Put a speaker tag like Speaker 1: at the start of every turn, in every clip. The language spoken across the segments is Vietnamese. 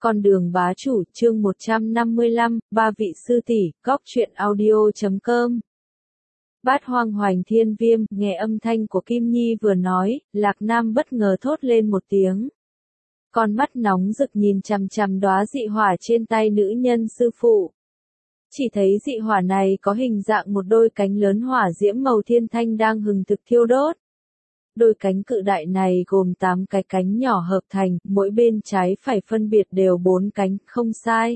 Speaker 1: Con đường bá chủ, chương 155, ba vị sư tỷ, góc truyện audio.com. Bát Hoang Hoành Thiên Viêm, nghe âm thanh của Kim Nhi vừa nói, Lạc Nam bất ngờ thốt lên một tiếng. Con mắt nóng rực nhìn chằm chằm đóa dị hỏa trên tay nữ nhân sư phụ. Chỉ thấy dị hỏa này có hình dạng một đôi cánh lớn hỏa diễm màu thiên thanh đang hừng thực thiêu đốt. Đôi cánh cự đại này gồm 8 cái cánh nhỏ hợp thành, mỗi bên trái phải phân biệt đều 4 cánh, không sai.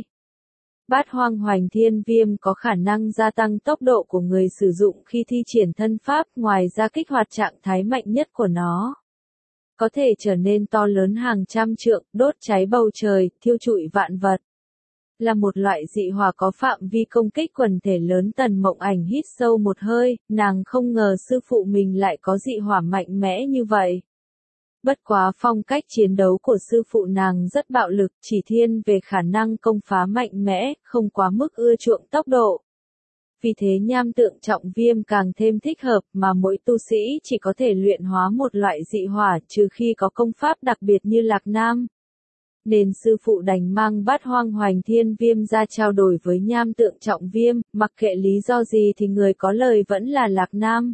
Speaker 1: Bát Hoang Hoành Thiên Viêm có khả năng gia tăng tốc độ của người sử dụng khi thi triển thân pháp, ngoài ra kích hoạt trạng thái mạnh nhất của nó. Có thể trở nên to lớn hàng trăm trượng, đốt cháy bầu trời, thiêu trụi vạn vật. Là một loại dị hỏa có phạm vi công kích quần thể lớn. Tần Mộng Ảnh hít sâu một hơi, nàng không ngờ sư phụ mình lại có dị hỏa mạnh mẽ như vậy. Bất quá phong cách chiến đấu của sư phụ nàng rất bạo lực, chỉ thiên về khả năng công phá mạnh mẽ, không quá mức ưa chuộng tốc độ. Vì thế nham tượng trọng viêm càng thêm thích hợp, mà mỗi tu sĩ chỉ có thể luyện hóa một loại dị hỏa trừ khi có công pháp đặc biệt như Lạc Nam. Nên sư phụ đành mang Bát Hoang Hoành Thiên Viêm ra trao đổi với nham tượng trọng viêm, mặc kệ lý do gì thì người có lời vẫn là Lạc Nam.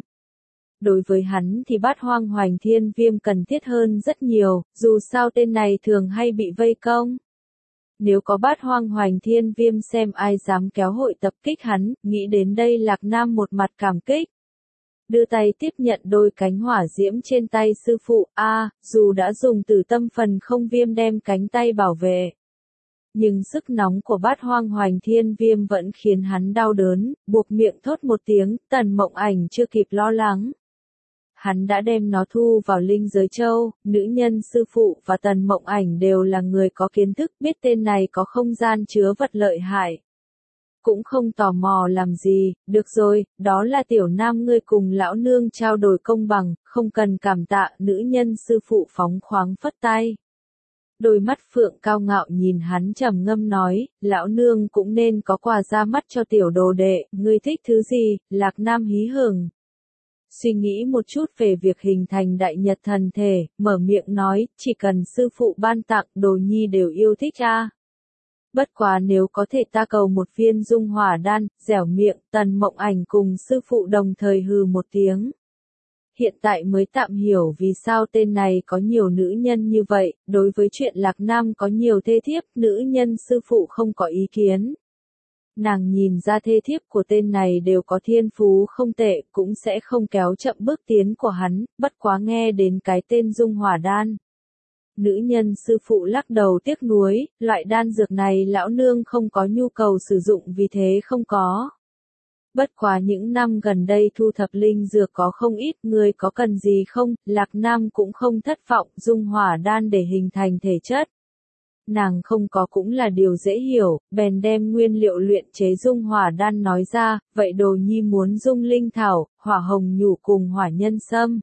Speaker 1: Đối với hắn thì Bát Hoang Hoành Thiên Viêm cần thiết hơn rất nhiều, dù sao tên này thường hay bị vây công. Nếu có Bát Hoang Hoành Thiên Viêm xem ai dám kéo hội tập kích hắn, nghĩ đến đây Lạc Nam một mặt cảm kích. Đưa tay tiếp nhận đôi cánh hỏa diễm trên tay sư phụ, dù đã dùng Tử Tâm Phần Không Viêm đem cánh tay bảo vệ. Nhưng sức nóng của Bát Hoang Hoành Thiên Viêm vẫn khiến hắn đau đớn, buộc miệng thốt một tiếng. Tần Mộng Ảnh chưa kịp lo lắng. Hắn đã đem nó thu vào linh giới châu. Nữ nhân sư phụ và Tần Mộng Ảnh đều là người có kiến thức, biết tên này có không gian chứa vật lợi hại. Cũng không tò mò làm gì. Được rồi, đó là tiểu nam ngươi cùng lão nương trao đổi công bằng, không cần cảm tạ. Nữ nhân sư phụ phóng khoáng phất tay. Đôi mắt phượng cao ngạo nhìn hắn trầm ngâm nói, lão nương cũng nên có quà ra mắt cho tiểu đồ đệ. Ngươi thích thứ gì? Lạc Nam hí hửng. Suy nghĩ một chút về việc hình thành đại nhật thần thể, mở miệng nói, chỉ cần sư phụ ban tặng, đồ nhi đều yêu thích a. Bất quá nếu có thể ta cầu một viên dung hỏa đan. Dẻo miệng. Tần Mộng Ảnh cùng sư phụ đồng thời hừ một tiếng. Hiện tại mới tạm hiểu vì sao tên này có nhiều nữ nhân như vậy. Đối với chuyện Lạc Nam có nhiều thê thiếp, nữ nhân sư phụ không có ý kiến. Nàng nhìn ra thê thiếp của tên này đều có thiên phú không tệ, cũng sẽ không kéo chậm bước tiến của hắn. Bất quá nghe đến cái tên dung hỏa đan, nữ nhân sư phụ lắc đầu tiếc nuối, loại đan dược này lão nương không có nhu cầu sử dụng vì thế không có. Bất quá những năm gần đây thu thập linh dược có không ít, người có cần gì không? Lạc Nam cũng không thất vọng, dung hỏa đan để hình thành thể chất. Nàng không có cũng là điều dễ hiểu, bèn đem nguyên liệu luyện chế dung hỏa đan nói ra, vậy đồ nhi muốn dung linh thảo, hỏa hồng nhũ cùng hỏa nhân sâm.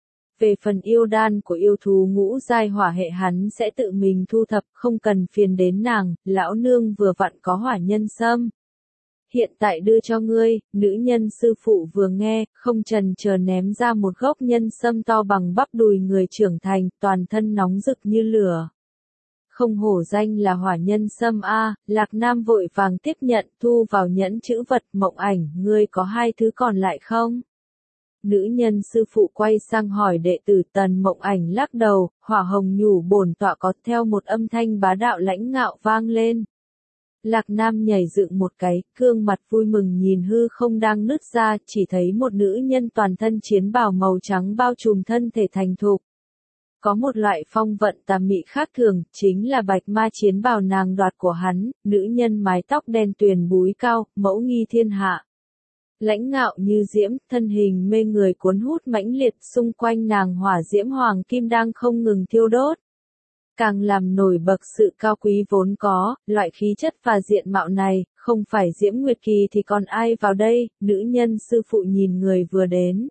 Speaker 1: Về phần yêu đan của yêu thú ngũ giai hỏa hệ hắn sẽ tự mình thu thập, không cần phiền đến nàng. Lão nương vừa vặn có hỏa nhân sâm. Hiện tại đưa cho ngươi. Nữ nhân sư phụ vừa nghe, không chần chờ ném ra một gốc nhân sâm to bằng bắp đùi người trưởng thành, toàn thân nóng rực như lửa. Không hổ danh là hỏa nhân sâm a. Lạc Nam vội vàng tiếp nhận, thu vào nhẫn chữ vật. Mộng Ảnh, ngươi có 2 thứ còn lại không? Nữ nhân sư phụ quay sang hỏi đệ tử. Tần Mộng Ảnh lắc đầu, hỏa hồng nhũ bổn tọa có. Theo một âm thanh bá đạo lãnh ngạo vang lên. Lạc Nam nhảy dựng một cái, gương mặt vui mừng nhìn hư không đang nứt ra, chỉ thấy một nữ nhân toàn thân chiến bào màu trắng bao trùm thân thể thành thục. Có một loại phong vận tà mị khác thường, chính là bạch ma chiến bào nàng đoạt của hắn. Nữ nhân mái tóc đen tuyền búi cao, mẫu nghi thiên hạ. Lãnh ngạo như diễm, thân hình mê người cuốn hút mãnh liệt, xung quanh nàng hỏa diễm hoàng kim đang không ngừng thiêu đốt. Càng làm nổi bật sự cao quý vốn có. Loại khí chất và diện mạo này, không phải Diễm Nguyệt Kỳ thì còn ai vào đây? Nữ nhân sư phụ nhìn người vừa đến.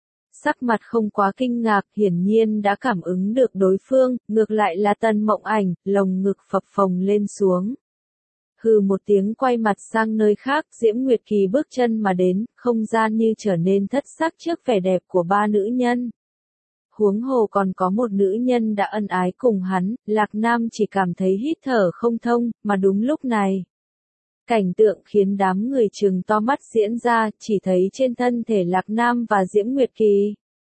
Speaker 1: Sắc mặt không quá kinh ngạc, hiển nhiên đã cảm ứng được đối phương, ngược lại là Tần Mộng Ảnh, lồng ngực phập phồng lên xuống. Hừ một tiếng quay mặt sang nơi khác, Diễm Nguyệt Kỳ bước chân mà đến, không gian như trở nên thất sắc trước vẻ đẹp của 3 nữ nhân. huống hồ còn có một nữ nhân đã ân ái cùng hắn, Lạc Nam chỉ cảm thấy hít thở không thông, mà đúng lúc này. Cảnh tượng khiến đám người trừng to mắt diễn ra, chỉ thấy trên thân thể Lạc Nam và Diễm Nguyệt Kỳ.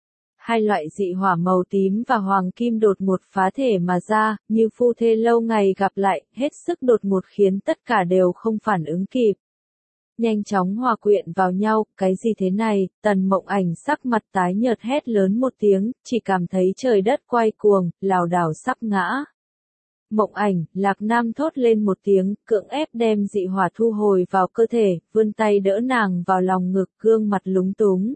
Speaker 1: Hai loại dị hỏa màu tím và hoàng kim đột ngột phá thể mà ra, như phu thê lâu ngày gặp lại, hết sức đột ngột khiến tất cả đều không phản ứng kịp. Nhanh chóng hòa quyện vào nhau, cái gì thế này, Tần Mộng Ảnh sắc mặt tái nhợt hét lớn một tiếng, chỉ cảm thấy trời đất quay cuồng, lảo đảo sắp ngã. Mộng Ảnh, Lạc Nam thốt lên một tiếng, cưỡng ép đem dị hỏa thu hồi vào cơ thể, vươn tay đỡ nàng vào lòng ngực, gương mặt lúng túng.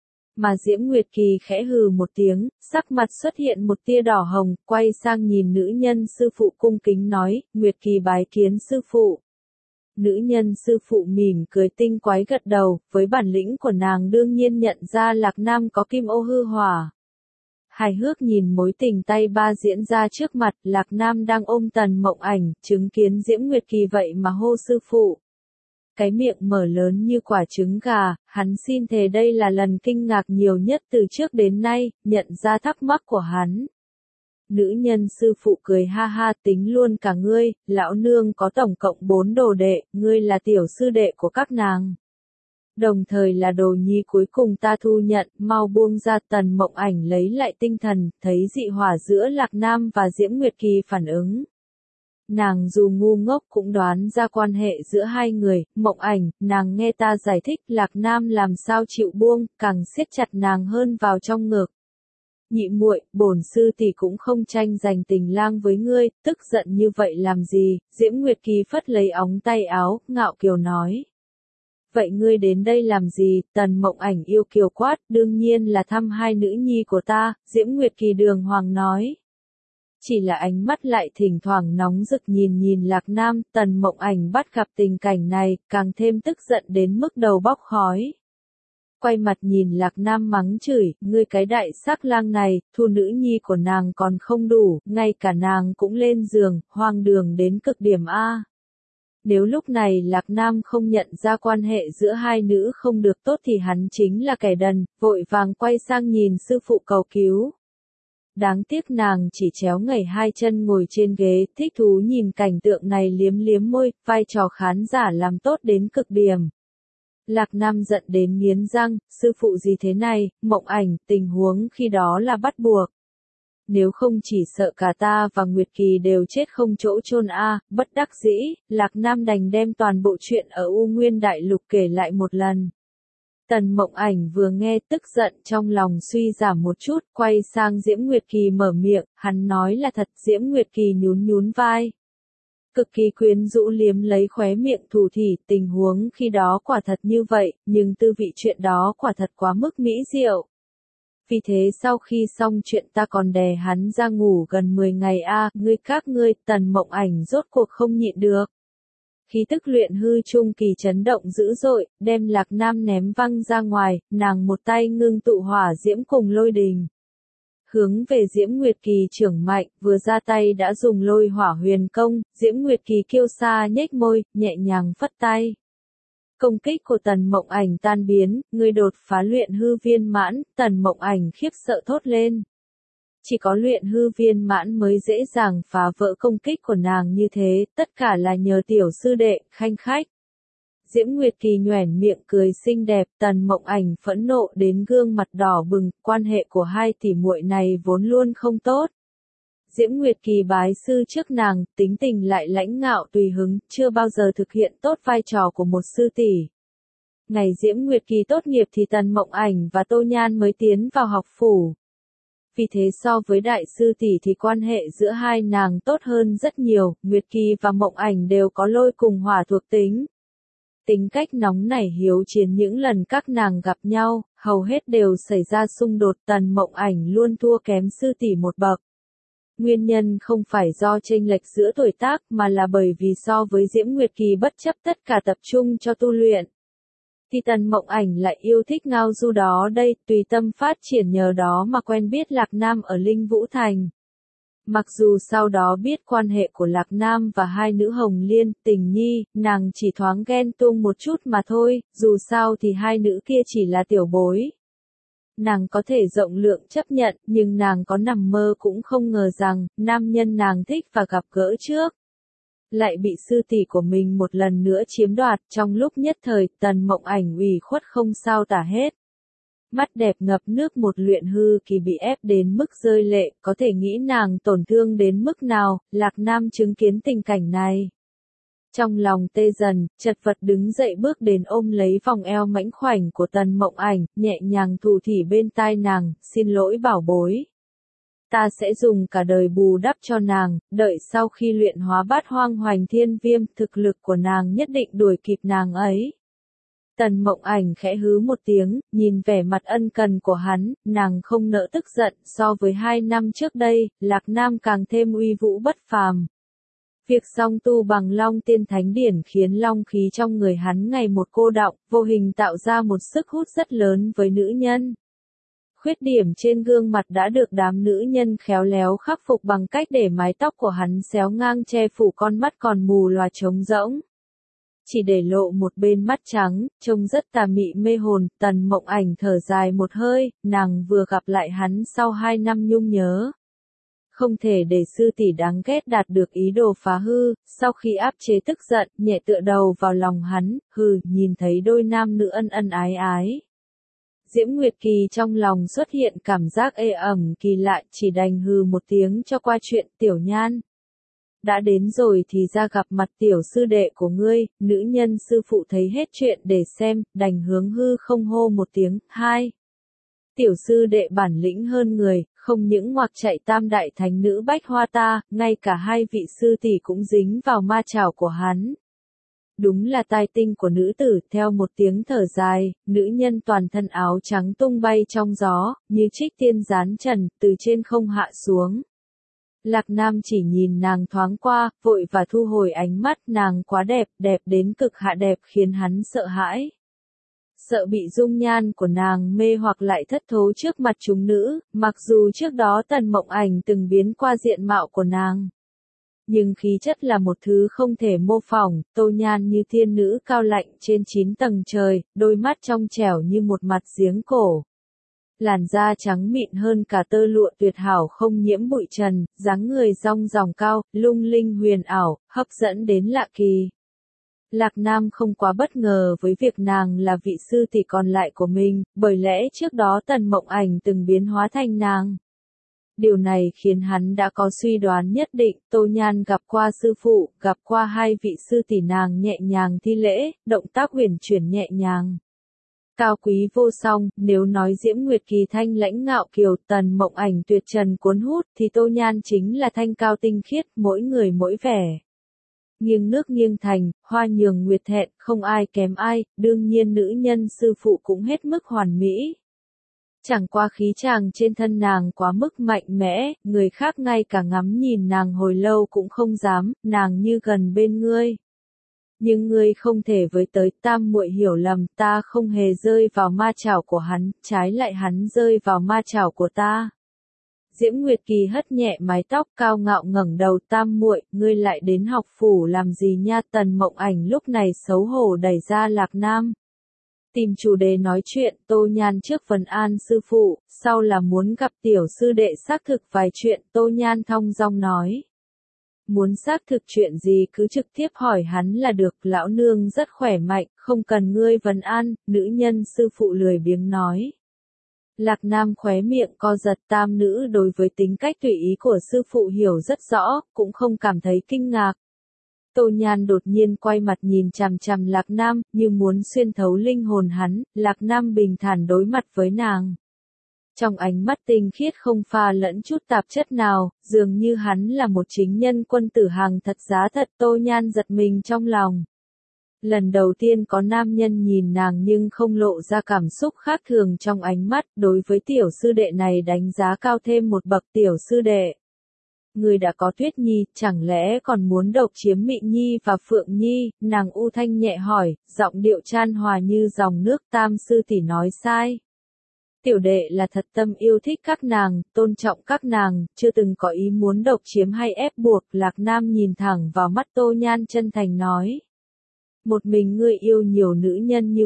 Speaker 1: Mà Diễm Nguyệt Kỳ khẽ hừ một tiếng, sắc mặt xuất hiện một tia đỏ hồng, quay sang nhìn nữ nhân sư phụ cung kính nói, Nguyệt Kỳ bái kiến sư phụ. Nữ nhân sư phụ mỉm cười tinh quái gật đầu, với bản lĩnh của nàng đương nhiên nhận ra Lạc Nam có kim ô hư hỏa. Hài hước nhìn mối tình tay ba diễn ra trước mặt, Lạc Nam đang ôm Tần Mộng Ảnh, chứng kiến Diễm Nguyệt Kỳ vậy mà hô sư phụ. Cái miệng mở lớn như quả trứng gà, hắn xin thề đây là lần kinh ngạc nhiều nhất từ trước đến nay, nhận ra thắc mắc của hắn. Nữ nhân sư phụ cười ha ha, tính luôn cả ngươi, lão nương có tổng cộng 4 đồ đệ, ngươi là tiểu sư đệ của các nàng. Đồng thời là đồ nhi cuối cùng ta thu nhận, mau buông ra. Tần Mộng Ảnh lấy lại tinh thần, thấy dị hỏa giữa Lạc Nam và Diễm Nguyệt Kỳ phản ứng. Nàng dù ngu ngốc cũng đoán ra quan hệ giữa hai người, Mộng Ảnh, nàng nghe ta giải thích, Lạc Nam làm sao chịu buông, càng siết chặt nàng hơn vào trong ngực. Nhị muội, bổn sư tỷ cũng không tranh giành tình lang với ngươi, tức giận như vậy làm gì? Diễm Nguyệt Kỳ phất lấy ống tay áo, ngạo kiều nói. Vậy ngươi đến đây làm gì? Tần Mộng Ảnh yêu kiều quát, đương nhiên là thăm hai nữ nhi của ta, Diễm Nguyệt Kỳ đường hoàng nói. Chỉ là ánh mắt lại thỉnh thoảng nóng rực nhìn Lạc Nam, Tần Mộng Ảnh bắt gặp tình cảnh này, càng thêm tức giận đến mức đầu bốc khói. Quay mặt nhìn Lạc Nam mắng chửi, ngươi cái đại sắc lang này, thu nữ nhi của nàng còn không đủ, ngay cả nàng cũng lên giường, hoang đường đến cực điểm a. Nếu lúc này Lạc Nam không nhận ra quan hệ giữa hai nữ không được tốt thì hắn chính là kẻ đần, vội vàng quay sang nhìn sư phụ cầu cứu. Đáng tiếc nàng chỉ chéo ngẩng hai chân ngồi trên ghế, thích thú nhìn cảnh tượng này liếm liếm môi, vai trò khán giả làm tốt đến cực điểm. Lạc Nam giận đến nghiến răng, sư phụ gì thế này, Mộng Ảnh, tình huống khi đó là bắt buộc. Nếu không chỉ sợ cả ta và Nguyệt Kỳ đều chết không chỗ chôn a. Bất đắc dĩ, Lạc Nam đành đem toàn bộ chuyện ở U Nguyên Đại Lục kể lại một lần. Tần Mộng Ảnh vừa nghe tức giận trong lòng suy giảm một chút, quay sang Diễm Nguyệt Kỳ mở miệng, hắn nói là thật. Diễm Nguyệt Kỳ nhún vai. Cực kỳ quyến rũ liếm lấy khóe miệng thủ thỉ, tình huống khi đó quả thật như vậy, nhưng tư vị chuyện đó quả thật quá mức mỹ diệu. Vì thế sau khi xong chuyện ta còn đè hắn ra ngủ gần 10 ngày a. Các ngươi, Tần Mộng Ảnh rốt cuộc không nhịn được. Khí tức luyện hư trung kỳ chấn động dữ dội, đem Lạc Nam ném văng ra ngoài, nàng một tay ngưng tụ hỏa diễm cùng lôi đình. Hướng về Diễm Nguyệt Kỳ trưởng mạnh, vừa ra tay đã dùng lôi hỏa huyền công, Diễm Nguyệt Kỳ kiêu sa nhếch môi, nhẹ nhàng phất tay. Công kích của Tần Mộng Ảnh tan biến, người đột phá luyện hư viên mãn, Tần Mộng Ảnh khiếp sợ thốt lên. Chỉ có luyện hư viên mãn mới dễ dàng phá vỡ công kích của nàng như thế, tất cả là nhờ tiểu sư đệ, khanh khách. Diễm Nguyệt Kỳ nhoẻn miệng cười xinh đẹp, Tần Mộng Ảnh phẫn nộ đến gương mặt đỏ bừng, quan hệ của hai tỷ muội này vốn luôn không tốt. Diễm Nguyệt Kỳ bái sư trước nàng, tính tình lại lãnh ngạo tùy hứng, chưa bao giờ thực hiện tốt vai trò của một sư tỷ. Ngày Diễm Nguyệt Kỳ tốt nghiệp thì Tần Mộng Ảnh và Tô Nhan mới tiến vào học phủ. Vì thế so với đại sư tỷ thì quan hệ giữa hai nàng tốt hơn rất nhiều, Nguyệt Kỳ và Mộng Ảnh đều có lôi cùng hỏa thuộc tính. Tính cách nóng nảy hiếu chiến những lần các nàng gặp nhau, hầu hết đều xảy ra xung đột. Tần Mộng Ảnh luôn thua kém sư tỷ một bậc. Nguyên nhân không phải do chênh lệch giữa tuổi tác mà là bởi vì so với Diễm Nguyệt Kỳ bất chấp tất cả tập trung cho tu luyện. Thì Tần Mộng Ảnh lại yêu thích ngao du đó đây, tùy tâm phát triển nhờ đó mà quen biết Lạc Nam ở Linh Vũ Thành. Mặc dù sau đó biết quan hệ của Lạc Nam và hai nữ Hồng Liên, Tình Nhi, nàng chỉ thoáng ghen tuông một chút mà thôi, dù sao thì hai nữ kia chỉ là tiểu bối. Nàng có thể rộng lượng chấp nhận, nhưng nàng có nằm mơ cũng không ngờ rằng, nam nhân nàng thích và gặp gỡ trước lại bị sư tỷ của mình một lần nữa chiếm đoạt. Trong lúc nhất thời, Tần Mộng Ảnh ủy khuất không sao tả hết. Mắt đẹp ngập nước, một luyện hư kỳ bị ép đến mức rơi lệ, có thể nghĩ nàng tổn thương đến mức nào. Lạc Nam chứng kiến tình cảnh này, trong lòng tê dần, chật vật đứng dậy bước đến ôm lấy vòng eo mảnh khoảnh của Tần Mộng Ảnh, nhẹ nhàng thủ thỉ bên tai nàng, xin lỗi bảo bối. Ta sẽ dùng cả đời bù đắp cho nàng, đợi sau khi luyện hóa Bát Hoang Hoành Thiên Viêm, thực lực của nàng nhất định đuổi kịp nàng ấy. Tần Mộng Ảnh khẽ hứ một tiếng, nhìn vẻ mặt ân cần của hắn, nàng không nỡ tức giận. So với 2 năm trước đây, Lạc Nam càng thêm uy vũ bất phàm. Việc song tu bằng Long Tiên Thánh Điển khiến long khí trong người hắn ngày một cô đọng, vô hình tạo ra một sức hút rất lớn với nữ nhân. Khuyết điểm trên gương mặt đã được đám nữ nhân khéo léo khắc phục bằng cách để mái tóc của hắn xéo ngang che phủ con mắt còn mù lòa trống rỗng. Chỉ để lộ một bên mắt trắng, trông rất tà mị mê hồn. Tần Mộng Ảnh thở dài một hơi, nàng vừa gặp lại hắn sau 2 năm nhung nhớ. Không thể để sư tỷ đáng ghét đạt được ý đồ phá hư. Sau khi áp chế tức giận, nhẹ tựa đầu vào lòng hắn, nhìn thấy đôi nam nữ ân ân ái ái. Diễm Nguyệt Kỳ trong lòng xuất hiện cảm giác ê ẩm kỳ lạ, chỉ đành hừ một tiếng cho qua chuyện. Tiểu Nhan, đã đến rồi thì ra gặp mặt tiểu sư đệ của ngươi. Nữ nhân sư phụ thấy hết chuyện để xem, đành hướng hư không hô một tiếng. Hai, tiểu sư đệ bản lĩnh hơn người, không những ngoặc chạy tam đại thánh nữ bách hoa ta, ngay cả 2 vị sư tỷ cũng dính vào ma chảo của hắn. Đúng là tai tinh của nữ tử. Theo một tiếng thở dài, nữ nhân toàn thân áo trắng tung bay trong gió, như trích tiên giáng trần, từ trên không hạ xuống. Lạc Nam chỉ nhìn nàng thoáng qua, vội và thu hồi ánh mắt. Nàng quá đẹp, đẹp đến cực hạ đẹp khiến hắn sợ hãi. Sợ bị dung nhan của nàng mê hoặc lại thất thố trước mặt chúng nữ. Mặc dù trước đó Tần Mộng Ảnh từng biến qua diện mạo của nàng, nhưng khí chất là một thứ không thể mô phỏng. Tô Nhan như thiên nữ cao lạnh trên 9 tầng trời, đôi mắt trong trẻo như một mặt giếng cổ. Làn da trắng mịn hơn cả tơ lụa tuyệt hảo không nhiễm bụi trần, dáng người dong dỏng cao, lung linh huyền ảo, hấp dẫn đến lạ kỳ. Lạc Nam không quá bất ngờ với việc nàng là vị sư tỷ còn lại của mình, bởi lẽ trước đó Tần Mộng Ảnh từng biến hóa thành nàng. Điều này khiến hắn đã có suy đoán nhất định. Tô Nhan gặp qua sư phụ, gặp qua 2 vị sư tỷ, nàng nhẹ nhàng thi lễ, động tác huyền chuyển nhẹ nhàng, cao quý vô song. Nếu nói Diễm Nguyệt Kỳ thanh lãnh ngạo kiều, Tần Mộng Ảnh tuyệt trần cuốn hút, thì Tô Nhan chính là thanh cao tinh khiết, mỗi người mỗi vẻ. Nghiêng nước nghiêng thành, hoa nhường nguyệt thẹn, không ai kém ai. Đương nhiên nữ nhân sư phụ cũng hết mức hoàn mỹ. Chẳng qua khí chàng trên thân nàng quá mức mạnh mẽ, người khác ngay cả ngắm nhìn nàng hồi lâu cũng không dám. Nàng như gần bên ngươi, nhưng ngươi không thể với tới. Tam muội hiểu lầm, ta không hề rơi vào ma chảo của hắn, trái lại hắn rơi vào ma chảo của ta. Diễm Nguyệt Kỳ hất nhẹ mái tóc, cao ngạo ngẩng đầu. Tam muội, ngươi lại đến học phủ làm gì nha? Tần Mộng Ảnh lúc này xấu hổ đẩy ra Lạc Nam, tìm chủ đề nói chuyện. Tô Nhan trước vấn an sư phụ, sau là muốn gặp tiểu sư đệ xác thực vài chuyện. Tô Nhan thong dong nói, muốn xác thực chuyện gì cứ trực tiếp hỏi hắn là được, lão nương rất khỏe mạnh, không cần ngươi vấn an. Nữ nhân sư phụ lười biếng nói. Lạc Nam khóe miệng co giật. Tam nữ đối với tính cách tùy ý của sư phụ hiểu rất rõ, cũng không cảm thấy kinh ngạc. Tô Nhan đột nhiên quay mặt nhìn chằm chằm Lạc Nam, như muốn xuyên thấu linh hồn hắn. Lạc Nam bình thản đối mặt với nàng. Trong ánh mắt tinh khiết không pha lẫn chút tạp chất nào, dường như hắn là một chính nhân quân tử hàng thật giá thật. Tô Nhan giật mình trong lòng. Lần đầu tiên có nam nhân nhìn nàng nhưng không lộ ra cảm xúc khác thường trong ánh mắt. Đối với tiểu sư đệ này đánh giá cao thêm một bậc. Tiểu sư đệ, người đã có Tuyết Nhi, chẳng lẽ còn muốn độc chiếm Mị Nhi và Phượng Nhi? Nàng u thanh nhẹ hỏi, giọng điệu chan hòa như dòng nước. Tam sư tỷ nói sai. Tiểu đệ là thật tâm yêu thích các nàng, tôn trọng các nàng, chưa từng có ý muốn độc chiếm hay ép buộc. Lạc Nam nhìn thẳng vào mắt Tô Nhan chân thành nói. Một mình ngươi yêu nhiều nữ nhân như vậy,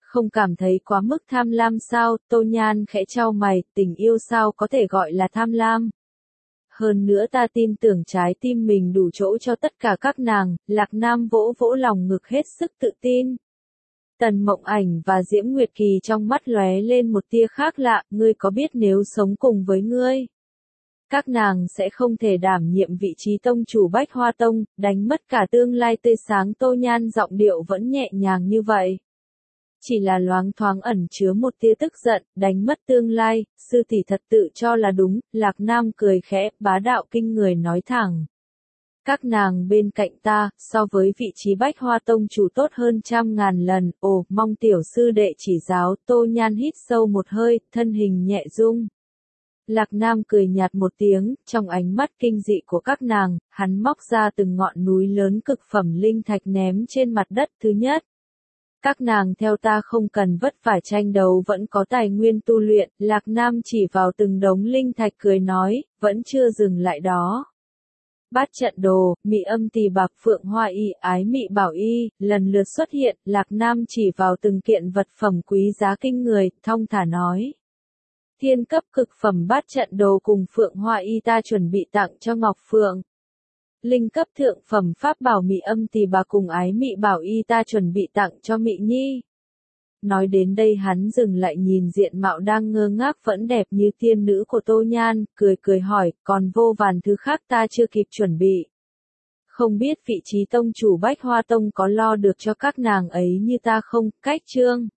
Speaker 1: Không cảm thấy quá mức tham lam sao? Tô Nhan khẽ chau mày, tình yêu sao có thể gọi là tham lam? Hơn nữa ta tin tưởng trái tim mình đủ chỗ cho tất cả các nàng, Lạc Nam vỗ vỗ lòng ngực hết sức tự tin. Tần Mộng Ảnh và Diễm Nguyệt Kỳ trong mắt lóe lên một tia khác lạ, ngươi có biết nếu sống cùng với ngươi, các nàng sẽ không thể đảm nhiệm vị trí tông chủ Bách Hoa Tông, đánh mất cả tương lai tươi sáng. Tô Nhan giọng điệu vẫn nhẹ nhàng như vậy. Chỉ là loáng thoáng ẩn chứa một tia tức giận, đánh mất tương lai, sư tỷ thật tự cho là đúng. Lạc Nam cười khẽ, bá đạo kinh người nói thẳng. Các nàng bên cạnh ta, so với vị trí Bách Hoa Tông chủ tốt hơn 100.000 lần, ồ, mong tiểu sư đệ chỉ giáo. Tô Nhan hít sâu một hơi, thân hình nhẹ rung. Lạc Nam cười nhạt một tiếng, trong ánh mắt kinh dị của các nàng, hắn móc ra từng ngọn núi lớn cực phẩm linh thạch ném trên mặt đất. Thứ nhất, các nàng theo ta không cần vất vả tranh đấu vẫn có tài nguyên tu luyện. Lạc Nam chỉ vào từng đống linh thạch cười nói, vẫn chưa dừng lại đó. Bát trận đồ, mị âm tỳ bạc phượng hoa y, ái mị bảo y, lần lượt xuất hiện. Lạc Nam chỉ vào từng kiện vật phẩm quý giá kinh người, thong thả nói. Thiên cấp cực phẩm bát trận đồ cùng phượng hoa y ta chuẩn bị tặng cho Ngọc Phượng. Linh cấp thượng phẩm pháp bảo mị âm tỳ bà cùng ái mị bảo y ta chuẩn bị tặng cho Mị Nhi. Nói đến đây hắn dừng lại nhìn diện mạo đang ngơ ngác vẫn đẹp như tiên nữ của Tô Nhan, cười cười hỏi, còn vô vàn thứ khác ta chưa kịp chuẩn bị. Không biết vị trí tông chủ Bách Hoa Tông có lo được cho các nàng ấy như ta không? Cách chương